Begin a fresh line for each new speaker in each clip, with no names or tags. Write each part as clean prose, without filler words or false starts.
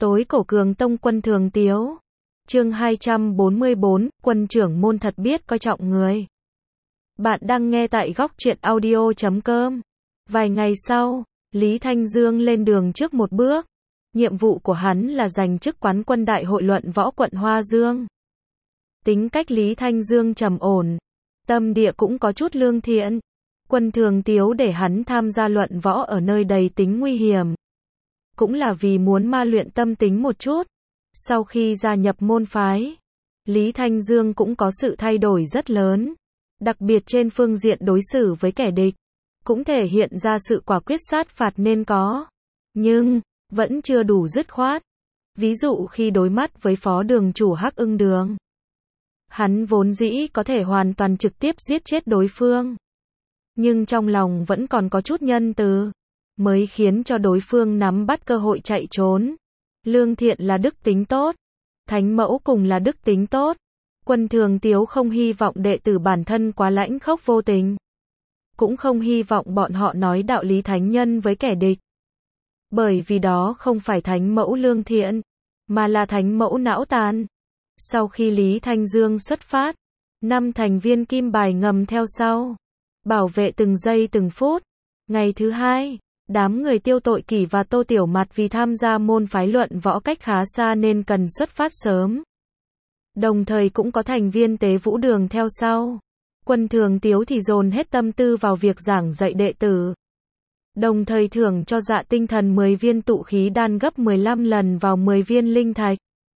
Tối cổ Cường Tông Quân Thường Tiếu. Chương 244, quân trưởng môn thật biết coi trọng người. Bạn đang nghe tại góc truyện audio.com. Vài ngày sau, Lý Thanh Dương lên đường trước một bước. Nhiệm vụ của hắn là giành chức quán quân đại hội luận võ quận Hoa Dương. Tính cách Lý Thanh Dương trầm ổn, tâm địa cũng có chút lương thiện. Quân Thường Tiếu để hắn tham gia luận võ ở nơi đầy tính nguy hiểm. Cũng là vì muốn ma luyện tâm tính một chút. Sau khi gia nhập môn phái, Lý Thanh Dương cũng có sự thay đổi rất lớn. Đặc biệt trên phương diện đối xử với kẻ địch, cũng thể hiện ra sự quả quyết sát phạt nên có. Nhưng, vẫn chưa đủ dứt khoát. Ví dụ khi đối mắt với phó đường chủ Hắc Ưng Đường, hắn vốn dĩ có thể hoàn toàn trực tiếp giết chết đối phương. Nhưng trong lòng vẫn còn có chút nhân từ, mới khiến cho đối phương nắm bắt cơ hội chạy trốn. Lương thiện là đức tính tốt, thánh mẫu cùng là đức tính tốt. Quân Thường Tiếu không hy vọng đệ tử bản thân quá lãnh khốc vô tình. Cũng không hy vọng bọn họ nói đạo lý thánh nhân với kẻ địch. Bởi vì đó không phải thánh mẫu lương thiện, mà là thánh mẫu não tàn. Sau khi Lý Thanh Dương xuất phát, 5 thành viên kim bài ngầm theo sau, bảo vệ từng giây từng phút. Ngày thứ hai, đám người Tiêu Tội Kỷ và Tô Tiểu Mặt vì tham gia môn phái luận võ cách khá xa nên cần xuất phát sớm. Đồng thời cũng có thành viên Tế Vũ Đường theo sau. Quân Thường Tiếu thì dồn hết tâm tư vào việc giảng dạy đệ tử. Đồng thời thưởng cho Dạ Tinh Thần 10 viên tụ khí đan gấp 15 lần vào 10 viên linh thạch.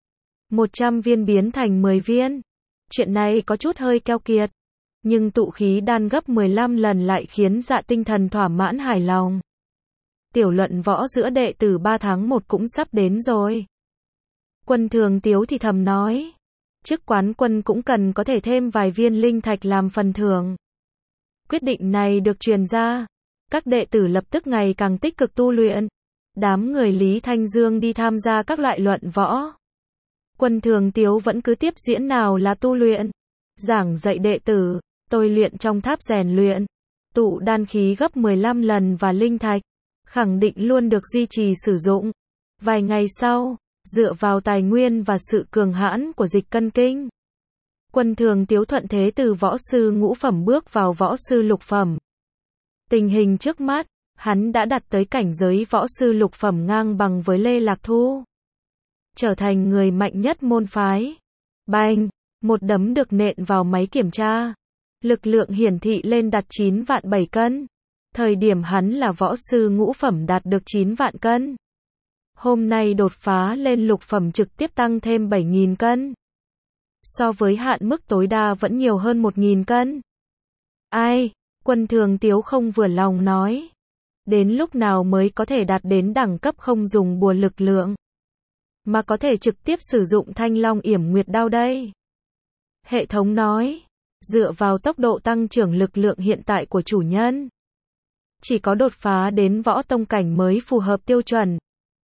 100 viên biến thành 10 viên. Chuyện này có chút hơi keo kiệt. Nhưng tụ khí đan gấp 15 lần lại khiến Dạ Tinh Thần thỏa mãn hài lòng. Tiểu luận võ giữa đệ tử 3 tháng 1 cũng sắp đến rồi. Quân Thường Tiếu thì thầm nói. Chức quán quân cũng cần có thể thêm vài viên linh thạch làm phần thưởng. Quyết định này được truyền ra. Các đệ tử lập tức ngày càng tích cực tu luyện. Đám người Lý Thanh Dương đi tham gia các loại luận võ. Quân Thường Tiếu vẫn cứ tiếp diễn nào là tu luyện, giảng dạy đệ tử, tôi luyện trong tháp rèn luyện, tụ đan khí gấp 15 lần và linh thạch, khẳng định luôn được duy trì sử dụng. Vài ngày sau, dựa vào tài nguyên và sự cường hãn của dịch cân kinh, Quân Thường Tiếu thuận thế từ võ sư ngũ phẩm bước vào võ sư lục phẩm. Tình hình trước mắt, hắn đã đạt tới cảnh giới võ sư lục phẩm ngang bằng với Lê Lạc Thu. Trở thành người mạnh nhất môn phái. Bành! Một đấm được nện vào máy kiểm tra. Lực lượng hiển thị lên đạt 9 vạn 7 cân. Thời điểm hắn là võ sư ngũ phẩm đạt được 9 vạn cân. Hôm nay đột phá lên lục phẩm trực tiếp tăng thêm 7.000 cân. So với hạn mức tối đa vẫn nhiều hơn 1.000 cân. Ai? Quân Thường Tiếu không vừa lòng nói. Đến lúc nào mới có thể đạt đến đẳng cấp không dùng bùa lực lượng, mà có thể trực tiếp sử dụng Thanh Long Yểm Nguyệt Đao đây? Hệ thống nói. Dựa vào tốc độ tăng trưởng lực lượng hiện tại của chủ nhân, chỉ có đột phá đến võ tông cảnh mới phù hợp tiêu chuẩn.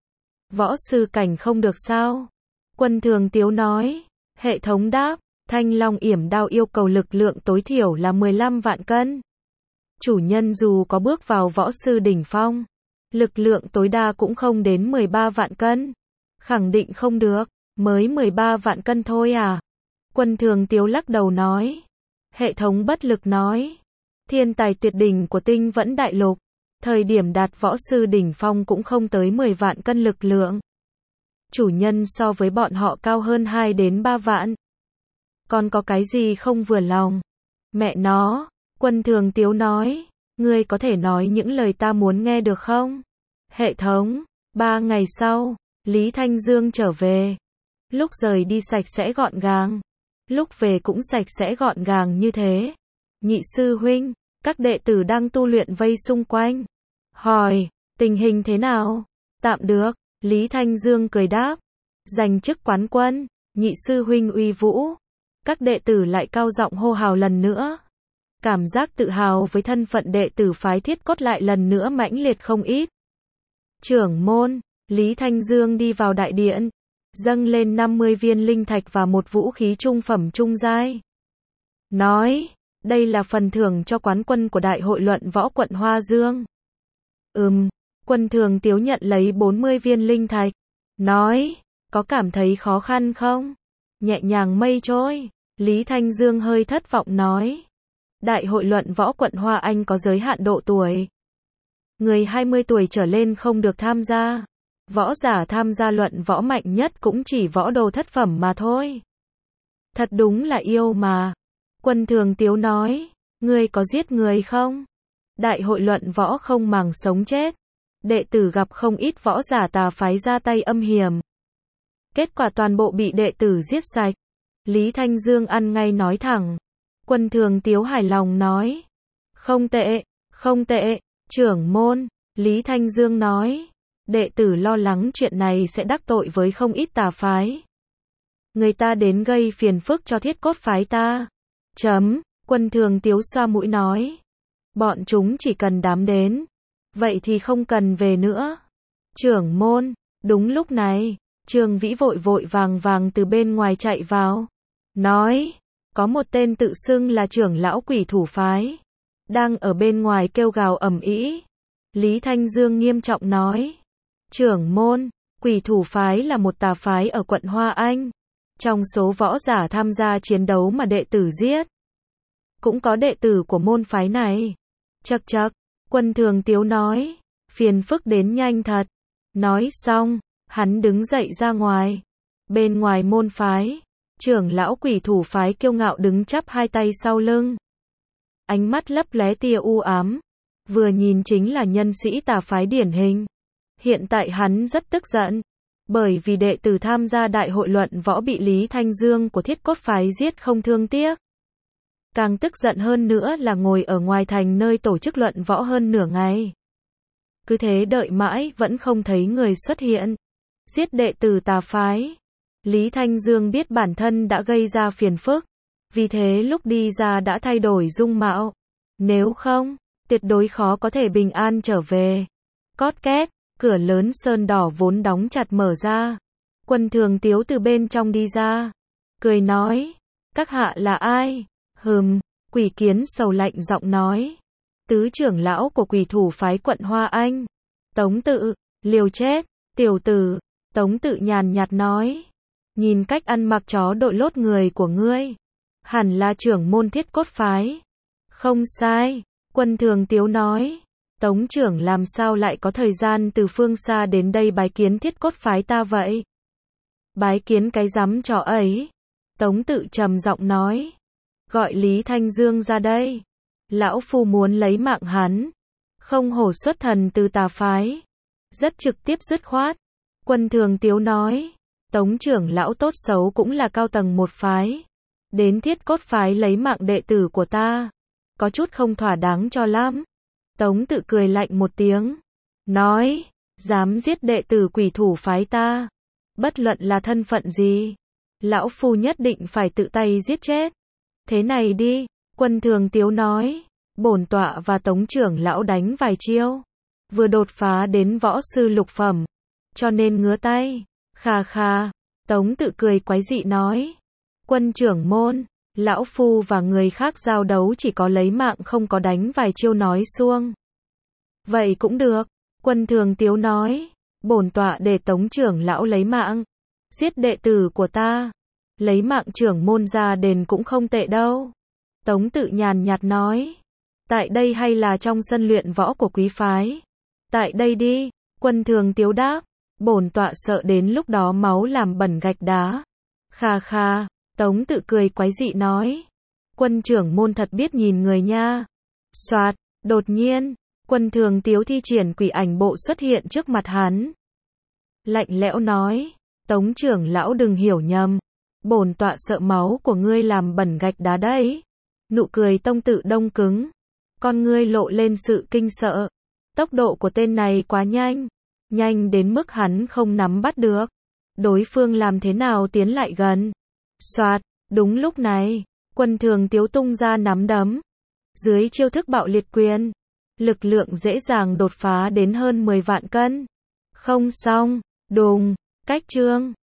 Võ sư cảnh không được sao? Quân Thường Tiếu nói. Hệ thống đáp. Thanh Long Yểm Đao yêu cầu lực lượng tối thiểu là 15 vạn cân. Chủ nhân dù có bước vào võ sư đỉnh phong, lực lượng tối đa cũng không đến 13 vạn cân. Khẳng định không được. Mới 13 vạn cân thôi à? Quân Thường Tiếu lắc đầu nói. Hệ thống bất lực nói. Thiên tài tuyệt đỉnh của Tinh Vẫn Đại Lục, thời điểm đạt võ sư đỉnh phong cũng không tới 10 vạn cân lực lượng. Chủ nhân so với bọn họ cao hơn 2 đến 3 vạn. Còn có cái gì không vừa lòng? Mẹ nó! Quân Thường Tiếu nói. Ngươi có thể nói những lời ta muốn nghe được không? Hệ thống. 3 ngày sau, Lý Thanh Dương trở về. Lúc rời đi sạch sẽ gọn gàng, lúc về cũng sạch sẽ gọn gàng như thế. Nhị sư huynh, các đệ tử đang tu luyện vây xung quanh. Hỏi, tình hình thế nào? Tạm được, Lý Thanh Dương cười đáp. Giành chức quán quân, nhị sư huynh uy vũ. Các đệ tử lại cao giọng hô hào lần nữa. Cảm giác tự hào với thân phận đệ tử phái Thiết Cốt lại lần nữa mãnh liệt không ít. Trưởng môn, Lý Thanh Dương đi vào đại điện, dâng lên 50 viên linh thạch và một vũ khí trung phẩm trung giai. Nói, đây là phần thưởng cho quán quân của đại hội luận võ quận Hoa Dương. Quân Thường Tiếu nhận lấy 40 viên linh thạch, nói, có cảm thấy khó khăn không? Nhẹ nhàng mây trôi, Lý Thanh Dương hơi thất vọng nói. Đại hội luận võ quận Hoa Anh có giới hạn độ tuổi. Người 20 tuổi trở lên không được tham gia. Võ giả tham gia luận võ mạnh nhất cũng chỉ võ đồ thất phẩm mà thôi. Thật đúng là yêu mà. Quân Thường Tiếu nói, ngươi có giết người không? Đại hội luận võ không màng sống chết. Đệ tử gặp không ít võ giả tà phái ra tay âm hiểm. Kết quả toàn bộ bị đệ tử giết sạch. Lý Thanh Dương ăn ngay nói thẳng. Quân Thường Tiếu hài lòng nói. Không tệ, không tệ, trưởng môn. Lý Thanh Dương nói. Đệ tử lo lắng chuyện này sẽ đắc tội với không ít tà phái. Người ta đến gây phiền phức cho Thiết Cốt phái ta. Quân Thường Tiếu xoa mũi nói. Bọn chúng chỉ cần đám đến. Vậy thì không cần về nữa. Trưởng môn, đúng lúc này, Trương Vĩ vội vội vàng từ bên ngoài chạy vào. Nói, có một tên tự xưng là trưởng lão Quỷ Thủ phái. Đang ở bên ngoài kêu gào ầm ĩ. Lý Thanh Dương nghiêm trọng nói. Trưởng môn, Quỷ Thủ phái là một tà phái ở quận Hoa Anh. Trong số võ giả tham gia chiến đấu mà đệ tử giết, cũng có đệ tử của môn phái này. Chậc chậc, Quân Thường Tiếu nói, phiền phức đến nhanh thật. Nói xong, hắn đứng dậy ra ngoài. Bên ngoài môn phái, trưởng lão Quỷ Thủ phái kiêu ngạo đứng chắp hai tay sau lưng. Ánh mắt lấp lóe tia u ám, vừa nhìn chính là nhân sĩ tà phái điển hình. Hiện tại hắn rất tức giận, bởi vì đệ tử tham gia đại hội luận võ bị Lý Thanh Dương của Thiết Cốt phái giết không thương tiếc. Càng tức giận hơn nữa là ngồi ở ngoài thành nơi tổ chức luận võ hơn nửa ngày. Cứ thế đợi mãi vẫn không thấy người xuất hiện. Giết đệ tử tà phái. Lý Thanh Dương biết bản thân đã gây ra phiền phức. Vì thế lúc đi ra đã thay đổi dung mạo. Nếu không, tuyệt đối khó có thể bình an trở về. Cót két, cửa lớn sơn đỏ vốn đóng chặt mở ra. Quân Thường Tiếu từ bên trong đi ra. Cười nói, các hạ là ai? Quỷ Kiến sầu lạnh giọng nói. Tứ trưởng lão của Quỷ Thủ phái quận Hoa Anh. Tống Tự, liều chết, tiểu tử. Tống Tự nhàn nhạt nói. Nhìn cách ăn mặc chó đội lốt người của ngươi, hẳn là trưởng môn Thiết Cốt phái. Không sai, Quân Thường Tiếu nói. Tống trưởng làm sao lại có thời gian từ phương xa đến đây bái kiến Thiết Cốt phái ta vậy? Bái kiến cái rắm chó ấy. Tống Tự trầm giọng nói. Gọi Lý Thanh Dương ra đây. Lão phu muốn lấy mạng hắn. Không hổ xuất thần từ tà phái. Rất trực tiếp dứt khoát. Quân Thường Tiếu nói. Tống trưởng lão tốt xấu cũng là cao tầng một phái. Đến Thiết Cốt phái lấy mạng đệ tử của ta. Có chút không thỏa đáng cho lắm. Tống Tự cười lạnh một tiếng. Nói. Dám giết đệ tử Quỷ Thủ phái ta. Bất luận là thân phận gì. Lão phu nhất định phải tự tay giết chết. Thế này đi. Quân Thường Tiếu nói. Bổn tọa và Tống trưởng lão đánh vài chiêu. Vừa đột phá đến võ sư lục phẩm. Cho nên ngứa tay. Khà khà. Tống Tự cười quái dị nói. Quân trưởng môn. Lão phu và người khác giao đấu chỉ có lấy mạng không có đánh vài chiêu nói suông. Vậy cũng được. Quân Thường Tiếu nói. Bổn tọa để Tống trưởng lão lấy mạng. Giết đệ tử của ta. Lấy mạng trưởng môn ra đền cũng không tệ đâu. Tống Tự nhàn nhạt nói. Tại đây hay là trong sân luyện võ của quý phái? Tại đây đi. Quân Thường Tiếu đáp. Bổn tọa sợ đến lúc đó máu làm bẩn gạch đá. Khà khà. Tống Tự cười quái dị nói. Quân trưởng môn thật biết nhìn người nha. Soạt. Đột nhiên, Quân Thường Tiếu thi triển quỷ ảnh bộ xuất hiện trước mặt hắn. Lạnh lẽo nói. Tống trưởng lão đừng hiểu nhầm. Bổn tọa sợ máu của ngươi làm bẩn gạch đá đấy. Nụ cười Tông Tự đông cứng. Con ngươi lộ lên sự kinh sợ. Tốc độ của tên này quá nhanh. Nhanh đến mức hắn không nắm bắt được. Đối phương làm thế nào tiến lại gần. Soạt, đúng lúc này, Quân Thường Tiếu tung ra nắm đấm. Dưới chiêu thức bạo liệt quyền, lực lượng dễ dàng đột phá đến hơn 10 vạn cân. Không xong, đùng, cách chương.